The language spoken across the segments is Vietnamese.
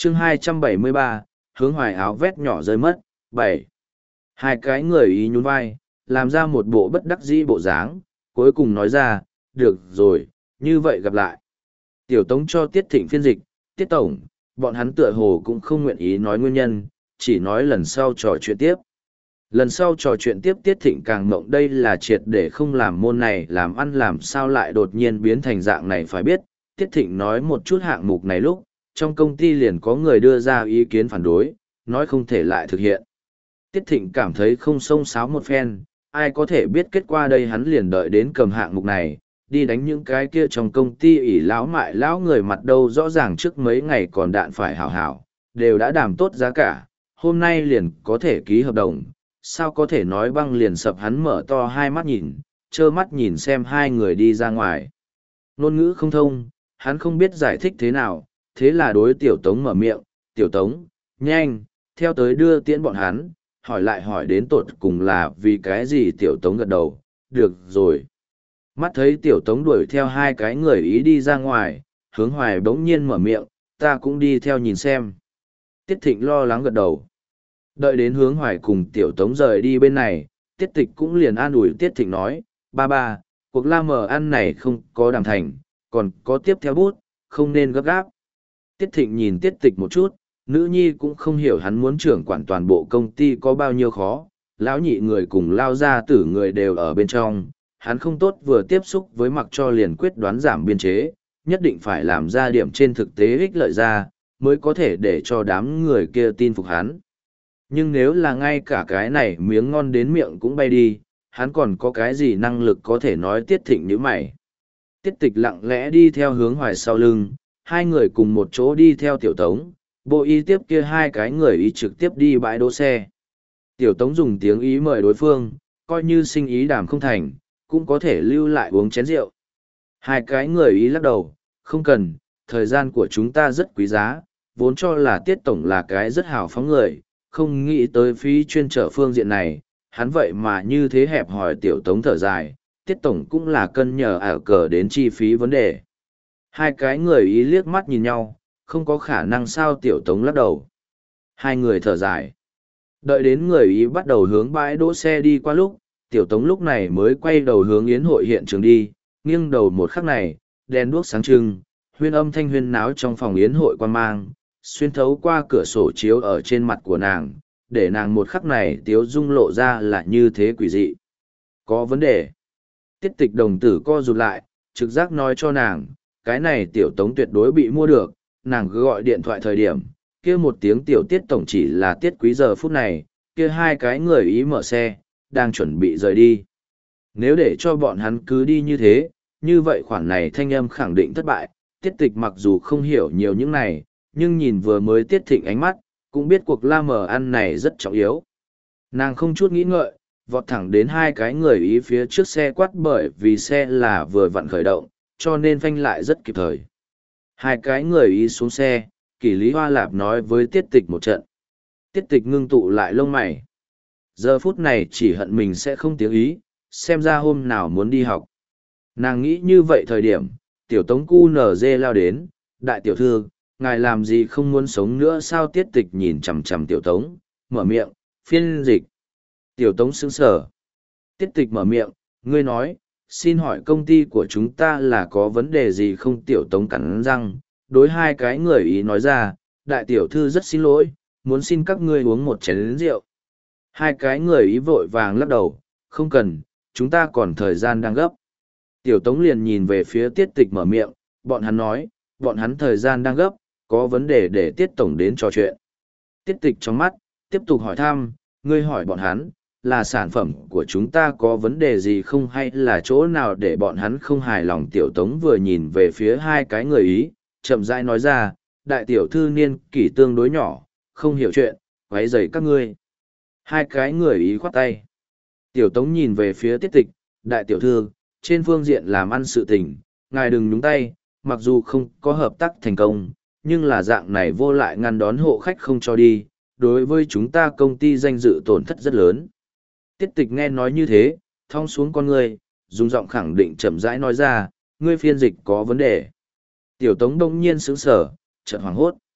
chương 273, hướng hoài áo vét nhỏ rơi mất. 7. Hai cái người ý nhún vai, làm ra một bộ bất đắc dĩ bộ dáng, cuối cùng nói ra, được rồi, như vậy gặp lại. Tiểu Tống cho Tiết Thịnh phiên dịch, Tiết Tổng, bọn hắn tựa hồ cũng không nguyện ý nói nguyên nhân, chỉ nói lần sau trò chuyện tiếp. Lần sau trò chuyện tiếp Tiết Thịnh càng mộng đây là triệt để không làm môn này làm ăn làm sao lại đột nhiên biến thành dạng này phải biết. Tiết Thịnh nói một chút hạng mục này lúc, trong công ty liền có người đưa ra ý kiến phản đối, nói không thể lại thực hiện. Tiết Thịnh cảm thấy không xông xáo một phen, ai có thể biết kết quả đây hắn liền đợi đến cầm hạng mục này, đi đánh những cái kia trong công ty ỷ lão mại lão người mặt đâu rõ ràng trước mấy ngày còn đạn phải hảo hảo, đều đã đàm tốt giá cả, hôm nay liền có thể ký hợp đồng, sao có thể nói băng liền sập hắn mở to hai mắt nhìn, trơ mắt nhìn xem hai người đi ra ngoài. Ngôn ngữ không thông, hắn không biết giải thích thế nào, thế là đối Tiểu Tống mở miệng, Tiểu Tống, nhanh, theo tới đưa tiễn bọn hắn, hỏi lại hỏi đến tột cùng là vì cái gì Tiểu Tống gật đầu, được rồi. Mắt thấy Tiểu Tống đuổi theo hai cái người ý đi ra ngoài, hướng hoài bỗng nhiên mở miệng, ta cũng đi theo nhìn xem. Tiết Thịnh lo lắng gật đầu. Đợi đến hướng hoài cùng Tiểu Tống rời đi bên này, Tiết Tịch cũng liền an ủi Tiết Thịnh nói, ba, cuộc la mờ ăn này không có đàm thành, còn có tiếp theo bút, không nên gấp gáp. Tiết Thịnh nhìn Tiết Tịch một chút, nữ nhi cũng không hiểu hắn muốn trưởng quản toàn bộ công ty có bao nhiêu khó, lão nhị người cùng lao ra tử người đều ở bên trong, hắn không tốt vừa tiếp xúc với mặc cho liền quyết đoán giảm biên chế, nhất định phải làm ra điểm trên thực tế ích lợi ra, mới có thể để cho đám người kia tin phục hắn. Nhưng nếu là ngay cả cái này miếng ngon đến miệng cũng bay đi, hắn còn có cái gì năng lực có thể nói Tiết Thịnh như mày. Tiết Tịch lặng lẽ đi theo hướng hoài sau lưng, hai người cùng một chỗ đi theo Tiểu Tống, bộ y tiếp kia hai cái người ý trực tiếp đi bãi đỗ xe. Tiểu Tống dùng tiếng ý mời đối phương, coi như sinh ý đàm không thành, cũng có thể lưu lại uống chén rượu. Hai cái người ý lắc đầu, không cần, thời gian của chúng ta rất quý giá, vốn cho là Tiết Tổng là cái rất hào phóng người, không nghĩ tới phí chuyên trở phương diện này, hắn vậy mà như thế hẹp hỏi Tiểu Tống thở dài, Tiết Tổng cũng là cân nhờ ảo cờ đến chi phí vấn đề. Hai cái người ý liếc mắt nhìn nhau, không có khả năng sao Tiểu Tống lắc đầu. Hai người thở dài. Đợi đến người ý bắt đầu hướng bãi đỗ xe đi qua lúc, Tiểu Tống lúc này mới quay đầu hướng yến hội hiện trường đi, nghiêng đầu một khắc này, đèn đuốc sáng trưng, huyên âm thanh huyên náo trong phòng yến hội quan mang, xuyên thấu qua cửa sổ chiếu ở trên mặt của nàng, để nàng một khắc này tiếu dung lộ ra là như thế quỷ dị. Có vấn đề. Tiết Tịch đồng tử co rụt lại, trực giác nói cho nàng, cái này Tiểu Tống tuyệt đối bị mua được, nàng cứ gọi điện thoại thời điểm, kia một tiếng Tiểu Tiết Tổng chỉ là Tiết Quý giờ phút này, kia hai cái người ý mở xe, đang chuẩn bị rời đi. Nếu để cho bọn hắn cứ đi như thế, như vậy khoản này thanh âm khẳng định thất bại, Tiết Tịch mặc dù không hiểu nhiều những này, nhưng nhìn vừa mới Tiết Thịnh ánh mắt, cũng biết cuộc la mờ ăn này rất trọng yếu. Nàng không chút nghĩ ngợi, vọt thẳng đến hai cái người ý phía trước xe quát bởi vì xe là vừa vặn khởi động, cho nên phanh lại rất kịp thời. Hai cái người ý xuống xe, Kỷ Lý Hoa Lạp nói với Tiết Tịch một trận. Tiết Tịch ngưng tụ lại lông mày. Giờ phút này chỉ hận mình sẽ không tiếng ý, xem ra hôm nào muốn đi học. Nàng nghĩ như vậy thời điểm, Tiểu Tống cu nở dê lao đến, đại tiểu thư, ngài làm gì không muốn sống nữa sao Tiết Tịch nhìn chằm chằm Tiểu Tống, mở miệng, phiên dịch. Tiểu Tống sững sờ. Tiết Tịch mở miệng, ngươi nói, xin hỏi công ty của chúng ta là có vấn đề gì không Tiểu Tống cắn răng, đối hai cái người ý nói ra, đại tiểu thư rất xin lỗi, muốn xin các ngươi uống một chén rượu. Hai cái người ý vội vàng lắc đầu, không cần, chúng ta còn thời gian đang gấp. Tiểu Tống liền nhìn về phía Tiết Tịch mở miệng, bọn hắn nói, bọn hắn thời gian đang gấp, có vấn đề để Tiết Tổng đến trò chuyện. Tiết Tịch trong mắt, tiếp tục hỏi thăm, ngươi hỏi bọn hắn, là sản phẩm của chúng ta có vấn đề gì không hay là chỗ nào để bọn hắn không hài lòng Tiểu Tống vừa nhìn về phía hai cái người ý, chậm rãi nói ra, đại tiểu thư niên kỷ tương đối nhỏ, không hiểu chuyện, quấy rầy các ngươi. Hai cái người ý khoát tay. Tiểu Tống nhìn về phía Tiết Tịch, đại tiểu thư, trên phương diện làm ăn sự tình, ngài đừng nhúng tay, mặc dù không có hợp tác thành công, nhưng là dạng này vô lại ngăn đón hộ khách không cho đi, đối với chúng ta công ty danh dự tổn thất rất lớn. Tiết Tịch nghe nói như thế, thong xuống con ngươi, dùng giọng khẳng định chậm rãi nói ra, ngươi phiên dịch có vấn đề. Tiểu Tống đông nhiên sững sờ, chợt hoảng hốt.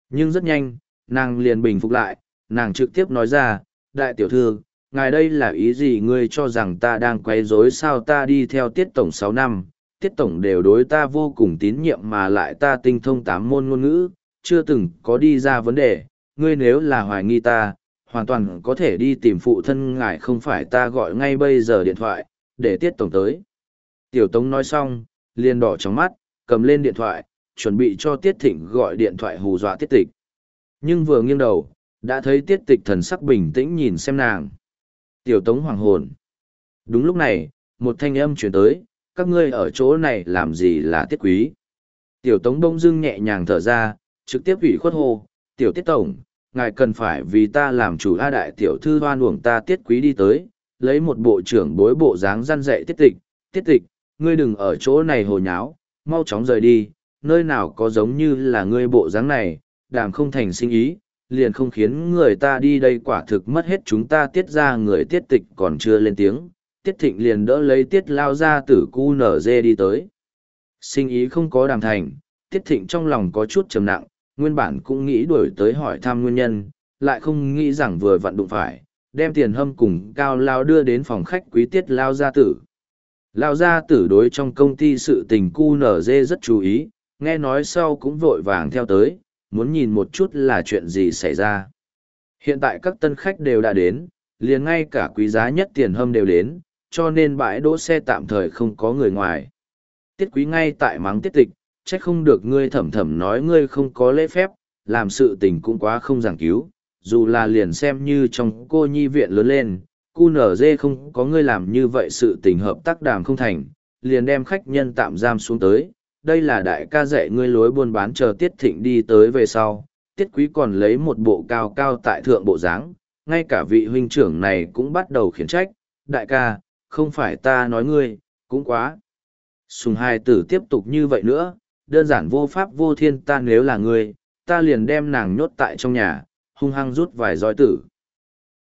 Nhưng rất nhanh, nàng liền bình phục lại, nàng trực tiếp nói ra, đại tiểu thư, ngài đây là ý gì, ngươi cho rằng ta đang quấy rối sao? Ta đi theo Tiết tổng 6 năm, Tiết tổng đều đối ta vô cùng tín nhiệm mà lại ta tinh thông 8 môn ngôn ngữ, chưa từng có đi ra vấn đề, ngươi nếu là hoài nghi ta, hoàn toàn có thể đi tìm phụ thân ngài, không phải ta gọi ngay bây giờ điện thoại, để Tiết tổng tới. Tiểu Tống nói xong, liền đỏ trong mắt, cầm lên điện thoại, chuẩn bị cho Tiết Thịnh gọi điện thoại hù dọa Tiết Tịch. Nhưng vừa nghiêng đầu, đã thấy Tiết Tịch thần sắc bình tĩnh nhìn xem nàng. Tiểu Tống hoàng hồn. Đúng lúc này, một thanh âm chuyển tới, các ngươi ở chỗ này làm gì là Tiết quý. Tiểu Tống bỗng dưng nhẹ nhàng thở ra, trực tiếp ủy khuất hô, tiểu Tiết tổng, ngài cần phải vì ta làm chủ. A đại tiểu thư hoan uổng ta Tiết quý đi tới, lấy một bộ trưởng bối bộ dáng răn dạy Tiết Tịch. Tiết Tịch, ngươi đừng ở chỗ này hồ nháo, mau chóng rời đi, nơi nào có giống như là ngươi bộ dáng này, đàm không thành sinh ý, liền không khiến người ta đi đây, quả thực mất hết chúng ta Tiết ra người. Tiết Tịch còn chưa lên tiếng, Tiết Thịnh liền đỡ lấy Tiết lao ra tử cu nở dê đi tới. Sinh ý không có đàm thành, Tiết Thịnh trong lòng có chút trầm nặng, nguyên bản cũng nghĩ đuổi tới hỏi thăm nguyên nhân, lại không nghĩ rằng vừa vặn đụng phải, đem Tiền Hâm cùng Cao Lao đưa đến phòng khách quý Tiết lao gia tử. Lao gia tử đối trong công ty sự tình cu nở dê rất chú ý, nghe nói sau cũng vội vàng theo tới, muốn nhìn một chút là chuyện gì xảy ra. Hiện tại các tân khách đều đã đến, liền ngay cả quý giá nhất Tiền Hâm đều đến, cho nên bãi đỗ xe tạm thời không có người ngoài. Tiết quý ngay tại mắng Tiết Tịch, trách không được ngươi thầm thầm nói ngươi không có lễ phép, làm sự tình cũng quá không giảng cứu, dù là liền xem như trong cô nhi viện lớn lên, cu nở dê không có ngươi làm như vậy sự tình hợp tác đàm không thành, liền đem khách nhân tạm giam xuống tới. Đây là đại ca dạy ngươi lối buôn bán. Chờ Tiết Thịnh đi tới về sau, Tiết quý còn lấy một bộ cao cao tại thượng bộ dáng, ngay cả vị huynh trưởng này cũng bắt đầu khiển trách, đại ca, không phải ta nói ngươi, cũng quá. Sùng hai tử tiếp tục như vậy nữa, đơn giản vô pháp vô thiên, ta nếu là ngươi, ta liền đem nàng nhốt tại trong nhà, hung hăng rút vài roi tử.